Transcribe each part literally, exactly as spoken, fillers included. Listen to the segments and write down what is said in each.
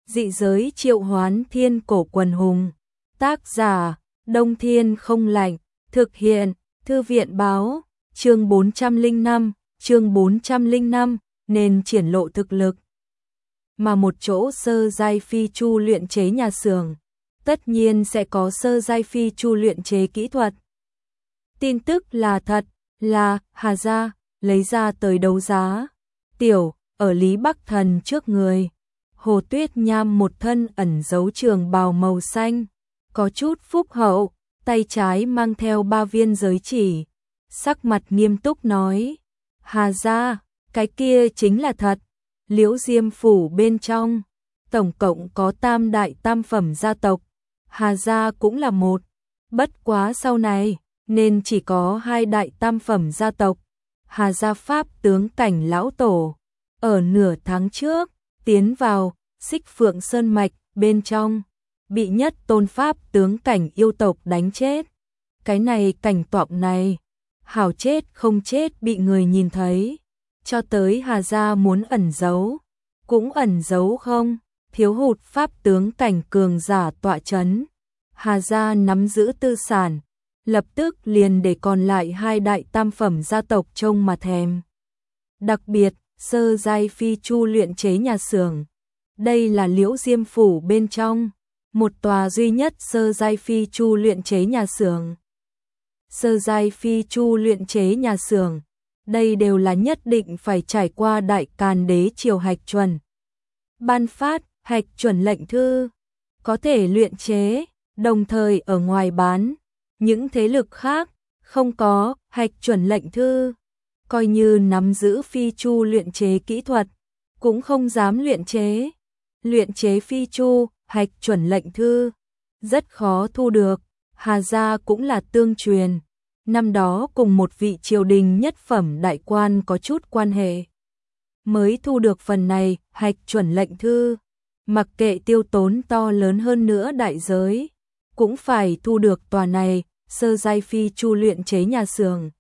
Dị giới triệu hoán thiên cổ quần hùng. Tác giả, Đông Thiên không lạnh. Thực hiện, Thư viện báo. Chương bốn trăm lẻ năm, chương bốn trăm lẻ năm, nên triển lộ thực lực. Mà một chỗ sơ giai phi chu luyện chế nhà xưởng, tất nhiên sẽ có sơ giai phi chu luyện chế kỹ thuật. Tin tức là thật, là Hà Gia lấy ra tới đấu giá. Tiểu, ở Lý Bắc Thần trước người. Hồ Tuyết Nham một thân ẩn giấu trường bào màu xanh, có chút phúc hậu, tay trái mang theo ba viên giới chỉ, sắc mặt nghiêm túc nói: Hà Gia, cái kia chính là thật. Liễu Diêm phủ bên trong, tổng cộng có tam đại tam phẩm gia tộc, Hà Gia cũng là một, bất quá sau này, nên chỉ có hai đại tam phẩm gia tộc. Hà Gia Pháp tướng cảnh lão tổ, ở nửa tháng trước, tiến vào Xích Phượng Sơn Mạch bên trong, bị nhất tôn Pháp tướng cảnh yêu tộc đánh chết. Cái này cảnh tượng này, hảo chết không chết bị người nhìn thấy, cho tới Hà Gia muốn ẩn giấu, cũng ẩn giấu không, thiếu hụt Pháp tướng cảnh cường giả tọa chấn. Hà Gia nắm giữ tư sản, lập tức liền để còn lại hai đại tam phẩm gia tộc trông mà thèm. Đặc biệt, sơ giai phi chu luyện chế nhà xưởng, đây là Liễu Diêm phủ bên trong, một tòa duy nhất sơ giai phi chu luyện chế nhà xưởng. Sơ giai phi chu luyện chế nhà xưởng, đây đều là nhất định phải trải qua đại càn đế triều hạch chuẩn. Ban phát, hạch chuẩn lệnh thư, có thể luyện chế, đồng thời ở ngoài bán. Những thế lực khác, không có, hạch chuẩn lệnh thư, coi như nắm giữ phi chu luyện chế kỹ thuật, cũng không dám luyện chế. Luyện chế phi chu, hạch chuẩn lệnh thư, rất khó thu được. Hà Gia cũng là tương truyền, năm đó cùng một vị triều đình nhất phẩm đại quan có chút quan hệ, mới thu được phần này hạch chuẩn lệnh thư, mặc kệ tiêu tốn to lớn hơn nữa đại giới, cũng phải thu được tòa này sơ giai phi chu luyện chế nhà xưởng.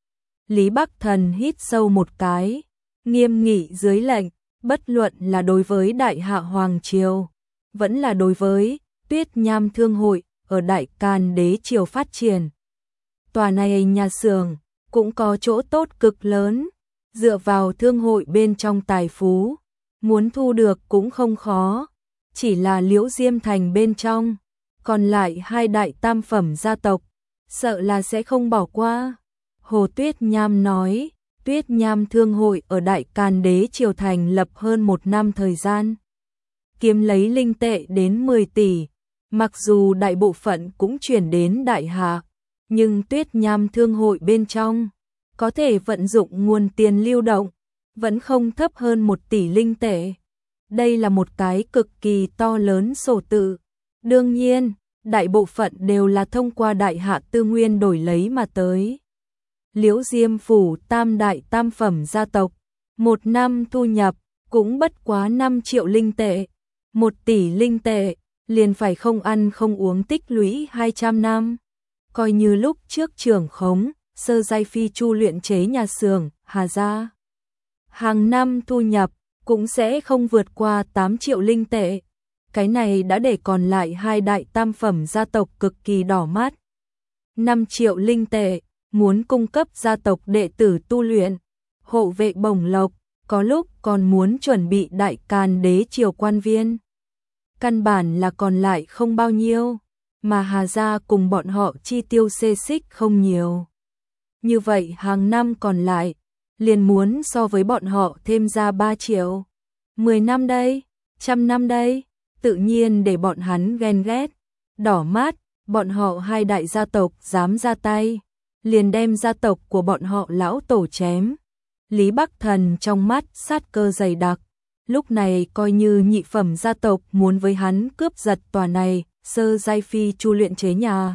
Lý Bắc Thần hít sâu một cái, nghiêm nghị dưới lệnh, bất luận là đối với Đại Hạ Hoàng Triều, vẫn là đối với Tuyết Nham Thương hội ở Đại Càn Đế Triều phát triển. Tòa này nhà xưởng cũng có chỗ tốt cực lớn, dựa vào thương hội bên trong tài phú, muốn thu được cũng không khó, chỉ là Liễu Diêm thành bên trong, còn lại hai đại tam phẩm gia tộc, sợ là sẽ không bỏ qua. Hồ Tuyết Nham nói, Tuyết Nham Thương hội ở Đại Càn Đế Triều thành lập hơn một năm thời gian, kiếm lấy linh tệ đến mười tỷ, mặc dù đại bộ phận cũng chuyển đến Đại Hạ, nhưng Tuyết Nham Thương hội bên trong, có thể vận dụng nguồn tiền lưu động, vẫn không thấp hơn một tỷ linh tệ. Đây là một cái cực kỳ to lớn sổ tự. Đương nhiên, đại bộ phận đều là thông qua Đại Hạ tư nguyên đổi lấy mà tới. Liễu Diêm phủ tam đại tam phẩm gia tộc, một năm thu nhập cũng bất quá năm triệu linh tệ, một tỷ linh tệ, liền phải không ăn không uống tích lũy hai trăm năm. Coi như lúc trước trưởng khống, sơ giai phi chu luyện chế nhà xưởng, Hà Gia, hàng năm thu nhập cũng sẽ không vượt qua tám triệu linh tệ. Cái này đã để còn lại hai đại tam phẩm gia tộc cực kỳ đỏ mắt. năm triệu linh tệ, muốn cung cấp gia tộc đệ tử tu luyện, hộ vệ bổng lộc, có lúc còn muốn chuẩn bị Đại Càn Đế Triều quan viên. Căn bản là còn lại không bao nhiêu, mà Hà Gia cùng bọn họ chi tiêu xê xích không nhiều. Như vậy hàng năm còn lại, liền muốn so với bọn họ thêm ra ba triệu. mười năm đây, trăm năm đây, tự nhiên để bọn hắn ghen ghét, đỏ mắt, bọn họ hai đại gia tộc dám ra tay, liền đem gia tộc của bọn họ lão tổ chém. Lý Bắc Thần trong mắt sát cơ dày đặc, lúc này coi như nhị phẩm gia tộc muốn với hắn cướp giật tòa này sơ giai phi chu luyện chế nhà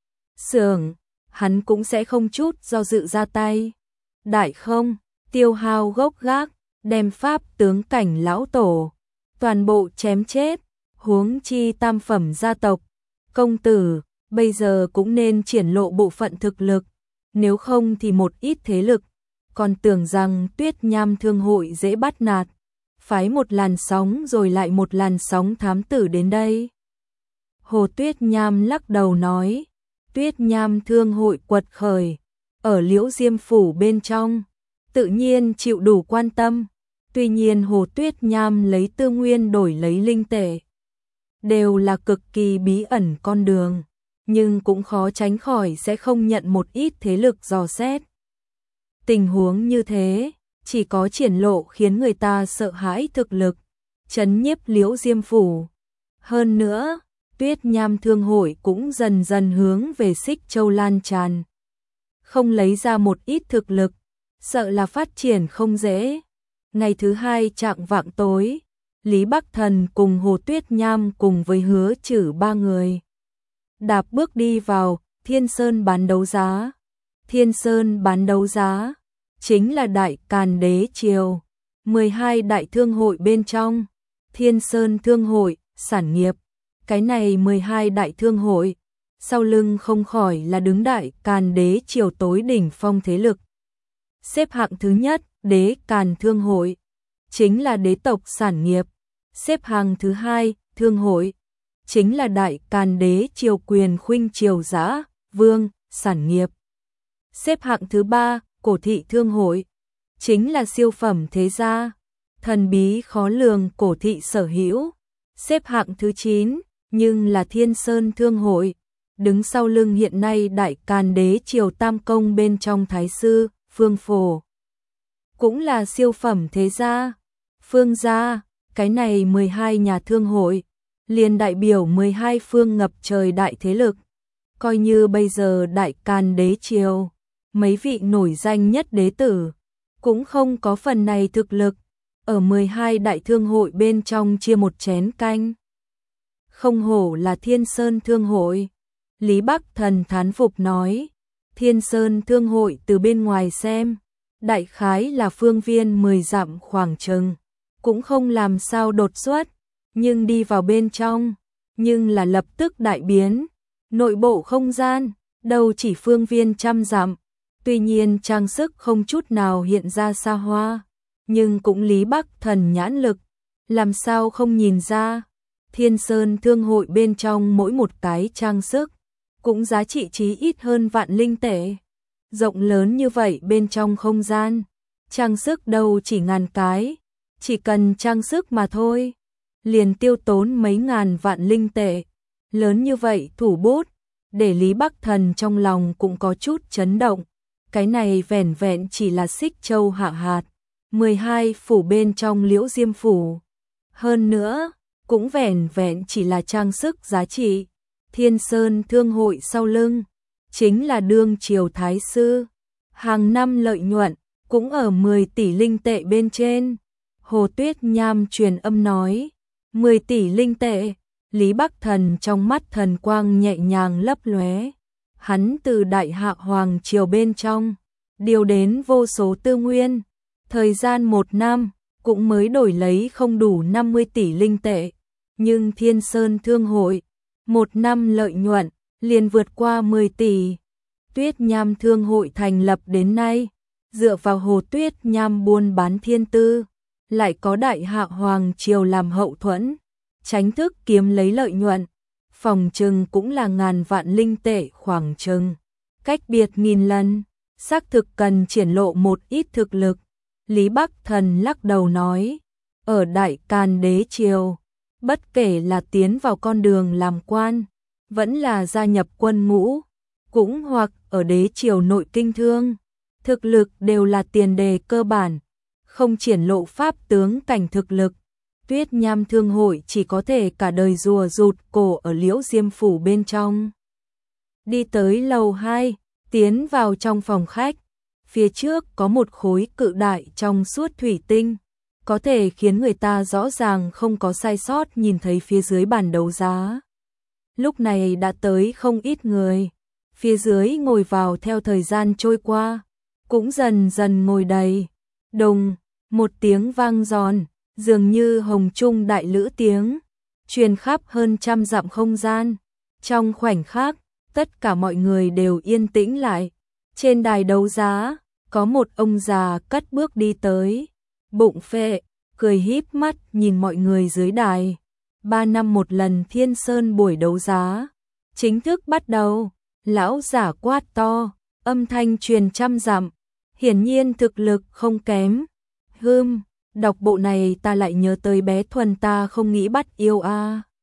xưởng, hắn cũng sẽ không chút do dự ra tay. Đại không, tiêu hao gốc gác, đem Pháp tướng cảnh lão tổ toàn bộ chém chết, huống chi tam phẩm gia tộc. Công tử, bây giờ cũng nên triển lộ bộ phận thực lực, nếu không thì một ít thế lực còn tưởng rằng Tuyết Nham Thương hội dễ bắt nạt. phái một làn sóng rồi lại một làn sóng thám tử đến đây. Hồ Tuyết Nham lắc đầu nói, Tuyết Nham thương hội quật khởi, ở Liễu Diêm Phủ bên trong, tự nhiên chịu đủ quan tâm. Tuy nhiên Hồ Tuyết Nham lấy tư nguyên đổi lấy linh tệ, đều là cực kỳ bí ẩn con đường, nhưng cũng khó tránh khỏi sẽ không nhận một ít thế lực dò xét. Tình huống như thế, chỉ có triển lộ khiến người ta sợ hãi thực lực, trấn nhiếp Liễu Diêm Phủ. Hơn nữa, Tuyết Nham thương hội cũng dần dần hướng về Xích Châu lan tràn. Không lấy ra một ít thực lực, sợ là phát triển không dễ. Ngày thứ hai chạng vạng tối, Lý Bắc Thần cùng Hồ Tuyết Nham cùng với Hứa Trử ba người đạp bước đi vào Thiên Sơn bán đấu giá. Thiên Sơn bán đấu giá chính là Đại Càn Đế Triều, mười hai đại thương hội bên trong, Thiên Sơn thương hội, sản nghiệp. Cái này mười hai đại thương hội, sau lưng không khỏi là đứng Đại Càn Đế Triều tối đỉnh phong thế lực. Xếp hạng thứ nhất, Đế Càn Thương hội, chính là đế tộc sản nghiệp. Xếp hạng thứ hai, Thương hội, chính là Đại Càn Đế Triều quyền khuynh triều dã, vương, sản nghiệp. Xếp hạng thứ ba, Cổ thị Thương hội, chính là siêu phẩm thế gia, thần bí khó lường cổ thị sở hữu. Xếp hạng thứ chín, nhưng là Thiên Sơn Thương hội, đứng sau lưng hiện nay Đại Càn Đế Triều tam công bên trong thái sư, Phương Phổ, cũng là siêu phẩm thế gia. Phương gia, cái này mười hai nhà thương hội, liền đại biểu mười hai phương ngập trời đại thế lực. Coi như bây giờ Đại Càn Đế Triều, mấy vị nổi danh nhất đế tử, cũng không có phần này thực lực, ở mười hai đại thương hội bên trong chia một chén canh. Không hổ là Thiên Sơn Thương hội, Lý Bắc Thần thán phục nói, Thiên Sơn Thương hội từ bên ngoài xem, đại khái là phương viên mười dặm khoảng chừng, cũng không làm sao đột xuất, nhưng đi vào bên trong, nhưng là lập tức đại biến, nội bộ không gian, đâu chỉ phương viên trăm dặm, tuy nhiên trang sức không chút nào hiện ra xa hoa, nhưng cũng Lý Bắc Thần nhãn lực, làm sao không nhìn ra, Thiên Sơn Thương hội bên trong mỗi một cái trang sức, cũng giá trị chí ít hơn vạn linh tệ. Rộng lớn như vậy bên trong không gian, trang sức đâu chỉ ngàn cái, chỉ cần trang sức mà thôi, liền tiêu tốn mấy ngàn vạn linh tệ. Lớn như vậy thủ bút, để Lý Bắc Thần trong lòng cũng có chút chấn động. Cái này vẻn vẹn chỉ là Xích Châu hạ hạt, mười hai phủ bên trong Liễu Diêm Phủ. Hơn nữa, cũng vẻn vẹn chỉ là trang sức giá trị. Thiên Sơn Thương hội sau lưng, chính là đương triều thái sư. Hàng năm lợi nhuận, cũng ở mười tỷ linh tệ bên trên. Hồ Tuyết Nham truyền âm nói, mười tỷ linh tệ. Lý Bắc Thần trong mắt thần quang nhẹ nhàng lấp lóe. Hắn từ Đại Hạ Hoàng triều bên trong, điều đến vô số tư nguyên. Thời gian một năm, cũng mới đổi lấy không đủ năm mươi tỷ linh tệ. Nhưng Thiên Sơn Thương hội, một năm lợi nhuận, liền vượt qua mười tỷ. Tuyết Nham Thương hội thành lập đến nay, dựa vào Hồ Tuyết Nham buôn bán thiên tư, lại có Đại Hạ Hoàng triều làm hậu thuẫn, tránh thức kiếm lấy lợi nhuận, phòng trừng cũng là ngàn vạn linh tệ khoảng chừng, cách biệt nghìn lần, xác thực cần triển lộ một ít thực lực. Lý Bắc Thần lắc đầu nói, ở Đại Càn Đế Triều, bất kể là tiến vào con đường làm quan, vẫn là gia nhập quân ngũ, cũng hoặc ở đế triều nội kinh thương, thực lực đều là tiền đề cơ bản, không triển lộ pháp tướng cảnh thực lực. Tuyết Nham Thương hội chỉ có thể cả đời rùa rụt cổ ở Liễu Diêm Phủ bên trong. Đi tới lầu hai, tiến vào trong phòng khách, phía trước có một khối cự đại trong suốt thủy tinh, có thể khiến người ta rõ ràng không có sai sót nhìn thấy phía dưới bàn đấu giá. Lúc này đã tới không ít người, phía dưới ngồi vào theo thời gian trôi qua, cũng dần dần ngồi đầy. Đùng, một tiếng vang giòn, dường như hồng trung đại lữ tiếng, truyền khắp hơn trăm dặm không gian. Trong khoảnh khắc, tất cả mọi người đều yên tĩnh lại. Trên đài đấu giá, có một ông già cất bước đi tới, bụng phệ, cười híp mắt nhìn mọi người dưới đài. Ba năm một lần Thiên Sơn buổi đấu giá chính thức bắt đầu. Lão giả quát to, âm thanh truyền trăm dặm, hiển nhiên thực lực không kém. Hừm, đọc bộ này ta lại nhớ tới bé Thuần ta không nghĩ bắt yêu a. À.